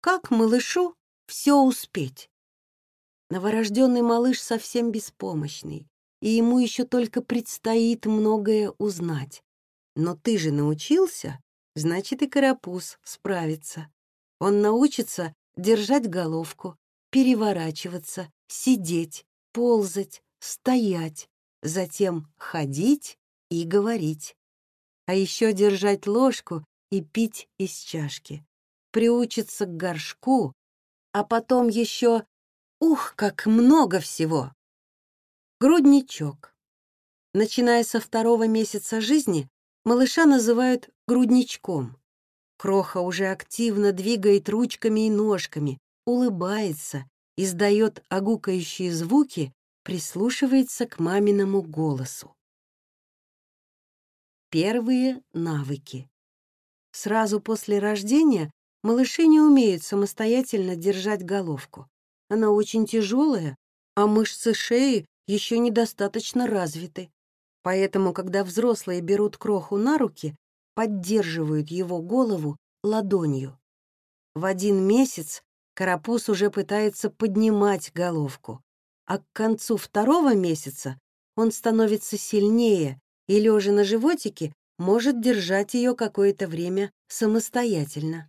Как малышу все успеть? Новорожденный малыш совсем беспомощный, и ему еще только предстоит многое узнать. Но ты же научился, значит, и карапуз справится. Он научится держать головку, переворачиваться, сидеть, ползать, стоять, затем ходить и говорить. А еще держать ложку и пить из чашки. Приучится к горшку, а потом еще, ух, как много всего! Грудничок. Начиная со 2-го месяца жизни, малыша называют грудничком. Кроха уже активно двигает ручками и ножками, улыбается, издает огукающие звуки, прислушивается к маминому голосу. Первые навыки. Сразу после рождения малыши не умеют самостоятельно держать головку. Она очень тяжелая, а мышцы шеи еще недостаточно развиты. Поэтому, когда взрослые берут кроху на руки, поддерживают его голову ладонью. В 1 месяц карапуз уже пытается поднимать головку, а к концу 2-го месяца он становится сильнее и, лежа на животике, может держать ее какое-то время самостоятельно.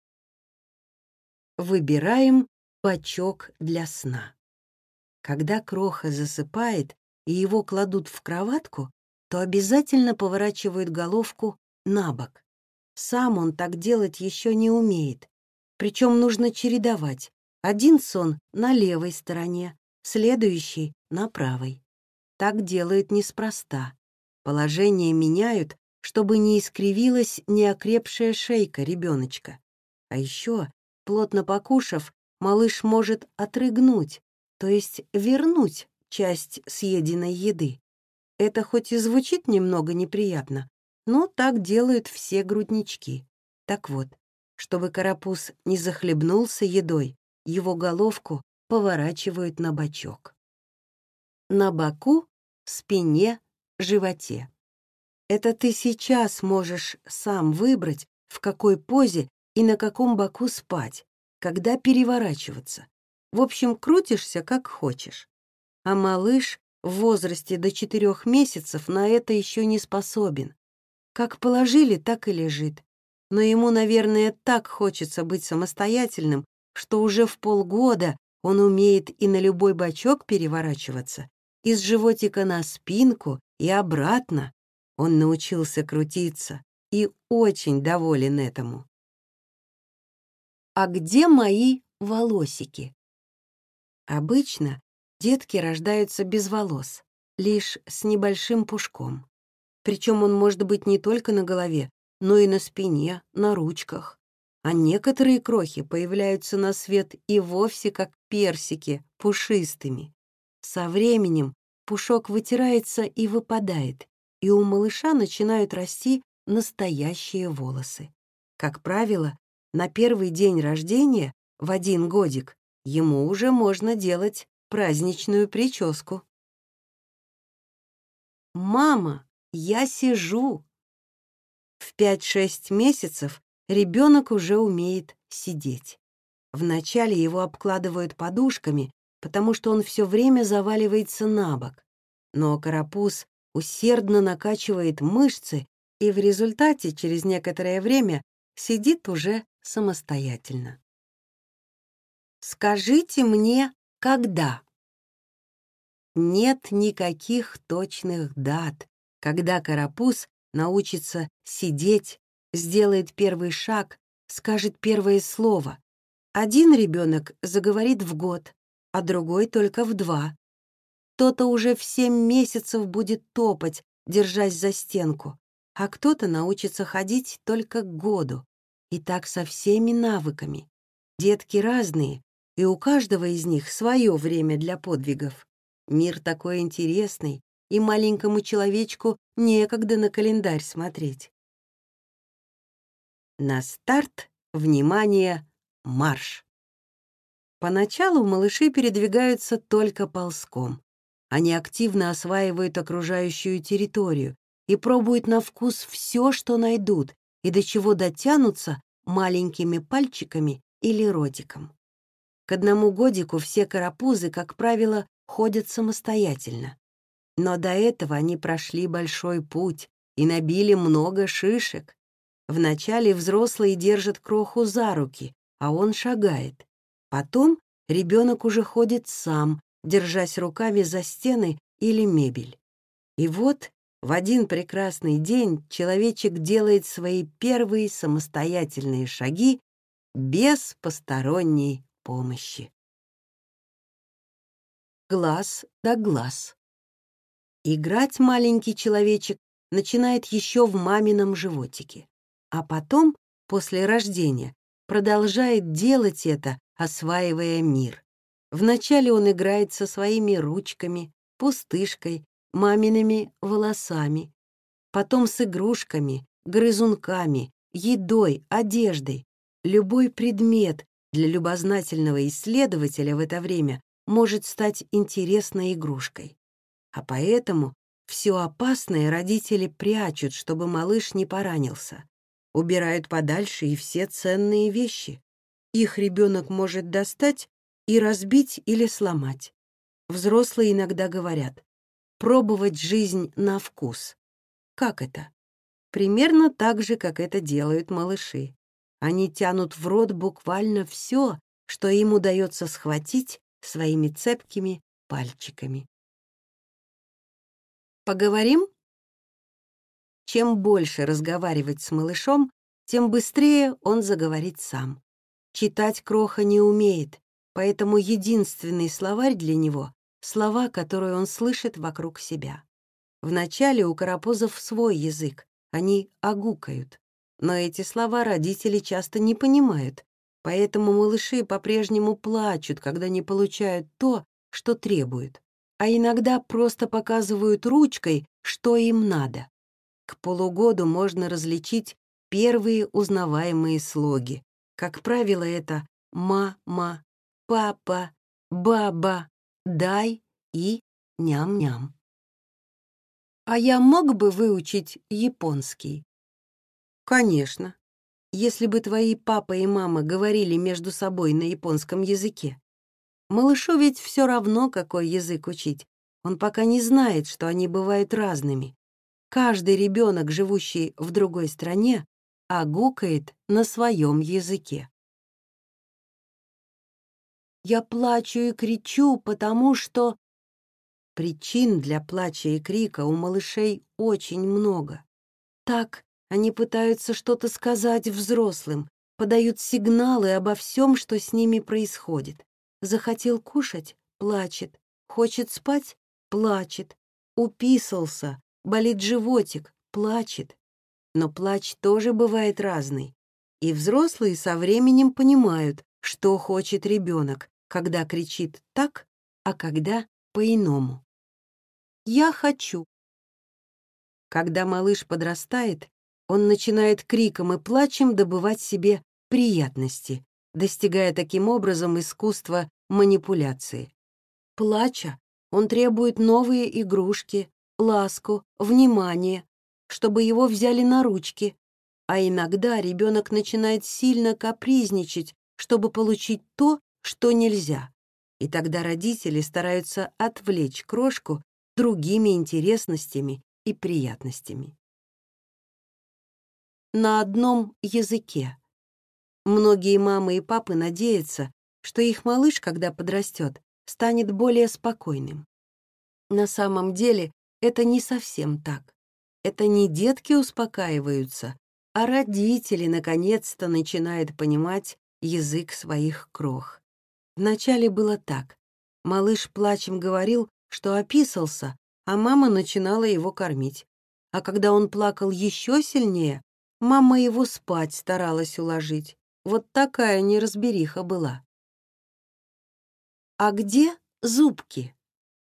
Выбираем бачок для сна. Когда кроха засыпает и его кладут в кроватку, то обязательно поворачивают головку на бок. Сам он так делать еще не умеет. Причем нужно чередовать. Один сон на левой стороне, следующий на правой. Так делают неспроста. Положение меняют, чтобы не искривилась неокрепшая шейка ребеночка. А еще, плотно покушав, малыш может отрыгнуть, то есть вернуть часть съеденной еды. Это хоть и звучит немного неприятно, но так делают все груднички. Так вот, чтобы карапуз не захлебнулся едой, его головку поворачивают на бочок. На боку, спине, животе. Это ты сейчас можешь сам выбрать, в какой позе и на каком боку спать, когда переворачиваться. В общем, крутишься как хочешь. А малыш в возрасте до 4 месяцев на это еще не способен. Как положили, так и лежит. Но ему, наверное, так хочется быть самостоятельным, что уже в полгода он умеет и на любой бочок переворачиваться, из животика на спинку и обратно. Он научился крутиться и очень доволен этому. А где мои волосики? Обычно детки рождаются без волос, лишь с небольшим пушком. Причем он может быть не только на голове, но и на спине, на ручках. А некоторые крохи появляются на свет и вовсе как персики, пушистыми. Со временем пушок вытирается и выпадает, и у малыша начинают расти настоящие волосы. Как правило, на 1-й день рождения, в 1 годик, ему уже можно делать праздничную прическу. «Мама, я сижу!» В 5-6 месяцев ребенок уже умеет сидеть. Вначале его обкладывают подушками, потому что он все время заваливается на бок. Но карапуз усердно накачивает мышцы и в результате через некоторое время сидит уже самостоятельно. Скажите мне, когда? Нет никаких точных дат, когда карапуз научится сидеть, сделает первый шаг, скажет первое слово. Один ребенок заговорит в год, а другой только в 2. Кто-то уже в 7 месяцев будет топать, держась за стенку, а кто-то научится ходить только к году. И так со всеми навыками. Детки разные, и у каждого из них свое время для подвигов. Мир такой интересный, и маленькому человечку некогда на календарь смотреть. На старт, внимание, марш! Поначалу малыши передвигаются только ползком. Они активно осваивают окружающую территорию и пробуют на вкус все, что найдут, и до чего дотянутся маленькими пальчиками или ротиком. К 1 годику все карапузы, как правило, ходят самостоятельно. Но до этого они прошли большой путь и набили много шишек. Вначале взрослые держат кроху за руки, а он шагает. Потом ребенок уже ходит сам, держась руками за стены или мебель. И вот в один прекрасный день человечек делает свои первые самостоятельные шаги без посторонней помощи. Глаз да глаз. Играть маленький человечек начинает еще в мамином животике, а потом, после рождения, продолжает делать это, осваивая мир. Вначале он играет со своими ручками, пустышкой, мамиными волосами, потом с игрушками, грызунками, едой, одеждой. Любой предмет для любознательного исследователя в это время может стать интересной игрушкой. А поэтому все опасное родители прячут, чтобы малыш не поранился. Убирают подальше и все ценные вещи. Их ребенок может достать и разбить или сломать. Взрослые иногда говорят: пробовать жизнь на вкус. Как это? Примерно так же, как это делают малыши. Они тянут в рот буквально все, что им удается схватить своими цепкими пальчиками. Поговорим? Чем больше разговаривать с малышом, тем быстрее он заговорит сам. Читать Кроха не умеет, поэтому единственный словарь для него — слова, которые он слышит вокруг себя. Вначале у карапузов свой язык, они огукают. Но эти слова родители часто не понимают, поэтому малыши по-прежнему плачут, когда не получают то, что требуют, а иногда просто показывают ручкой, что им надо. К полугоду можно различить первые узнаваемые слоги. Как правило, это «мама», «папа», «баба», «дай» и «ням-ням». А я мог бы выучить японский? Конечно, если бы твои папа и мама говорили между собой на японском языке. Малышу ведь все равно, какой язык учить. Он пока не знает, что они бывают разными. Каждый ребенок, живущий в другой стране, огукает на своем языке. Я плачу и кричу, потому что... Причин для плача и крика у малышей очень много. Так они пытаются что-то сказать взрослым, подают сигналы обо всем, что с ними происходит. Захотел кушать — плачет. Хочет спать — плачет. Уписался, болит животик — плачет. Но плач тоже бывает разный. И взрослые со временем понимают, что хочет ребенок, когда кричит так, а когда по-иному. «Я хочу». Когда малыш подрастает, он начинает криком и плачем добывать себе приятности, достигая таким образом искусства манипуляции. Плача, он требует новые игрушки, ласку, внимание, чтобы его взяли на ручки, а иногда ребенок начинает сильно капризничать, чтобы получить то, что нельзя. И тогда родители стараются отвлечь крошку другими интересностями и приятностями. На одном языке. Многие мамы и папы надеются, что их малыш, когда подрастет, станет более спокойным. На самом деле это не совсем так. Это не детки успокаиваются, а родители наконец-то начинают понимать язык своих крох. Вначале было так. Малыш плачем говорил, что описался, а мама начинала его кормить. А когда он плакал еще сильнее, мама его спать старалась уложить. Вот такая неразбериха была. А где зубки?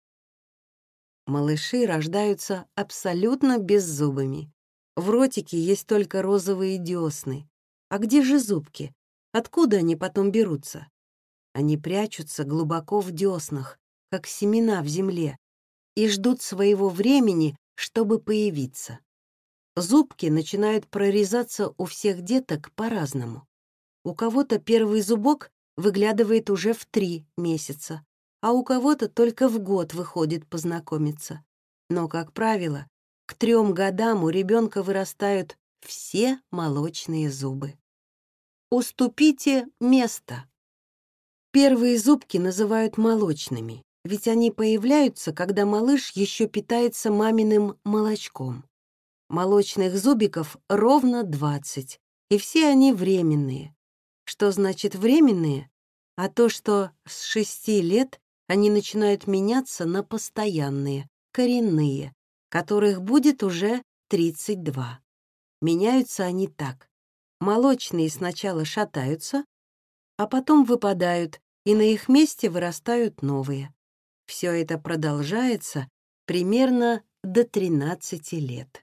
Малыши рождаются абсолютно беззубыми. В ротике есть только розовые десны. А где же зубки? Откуда они потом берутся? Они прячутся глубоко в деснах, как семена в земле, и ждут своего времени, чтобы появиться. Зубки начинают прорезаться у всех деток по-разному. У кого-то первый зубок выглядывает уже в 3 месяца, а у кого-то только в год выходит познакомиться. Но, как правило, к 3 годам у ребенка вырастают все молочные зубы. Уступите место. Первые зубки называют молочными, ведь они появляются, когда малыш еще питается маминым молочком. Молочных зубиков ровно 20, и все они временные. Что значит временные? А то, что с 6 лет они начинают меняться на постоянные, коренные, которых будет уже 32. Меняются они так. Молочные сначала шатаются, а потом выпадают, и на их месте вырастают новые. Все это продолжается примерно до 13 лет.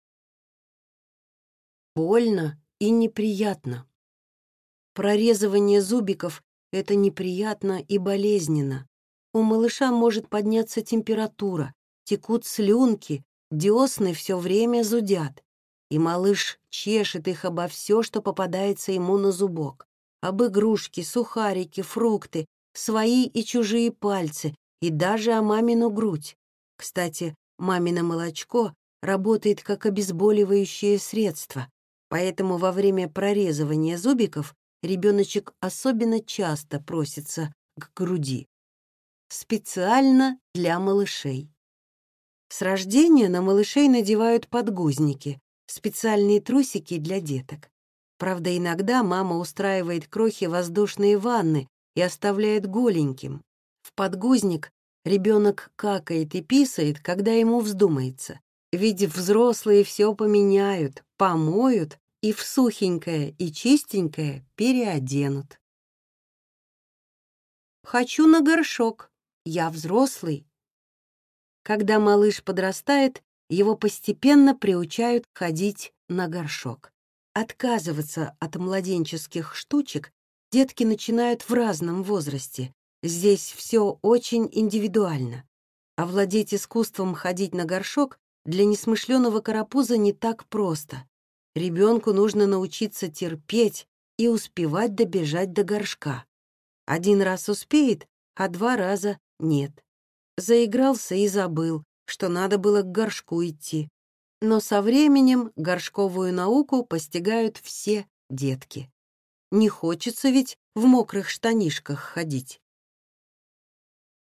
Больно и неприятно. Прорезывание зубиков — это неприятно и болезненно. У малыша может подняться температура, текут слюнки, десны все время зудят. И малыш чешет их обо все, что попадается ему на зубок. Об игрушки, сухарики, фрукты, свои и чужие пальцы, и даже о мамину грудь. Кстати, мамино молочко работает как обезболивающее средство, поэтому во время прорезывания зубиков ребеночек особенно часто просится к груди. Специально для малышей. С рождения на малышей надевают подгузники, специальные трусики для деток. Правда, иногда мама устраивает крохе воздушные ванны и оставляет голеньким. В подгузник ребенок какает и писает, когда ему вздумается. Ведь взрослые все поменяют, помоют и в сухенькое и чистенькое переоденут. «Хочу на горшок. Я взрослый». Когда малыш подрастает, его постепенно приучают ходить на горшок. Отказываться от младенческих штучек детки начинают в разном возрасте. Здесь все очень индивидуально. Овладеть искусством ходить на горшок для несмышленого карапуза не так просто. Ребенку нужно научиться терпеть и успевать добежать до горшка. 1 раз успеет, а 2 раза нет. Заигрался и забыл, что надо было к горшку идти. Но со временем горшковую науку постигают все детки. Не хочется ведь в мокрых штанишках ходить.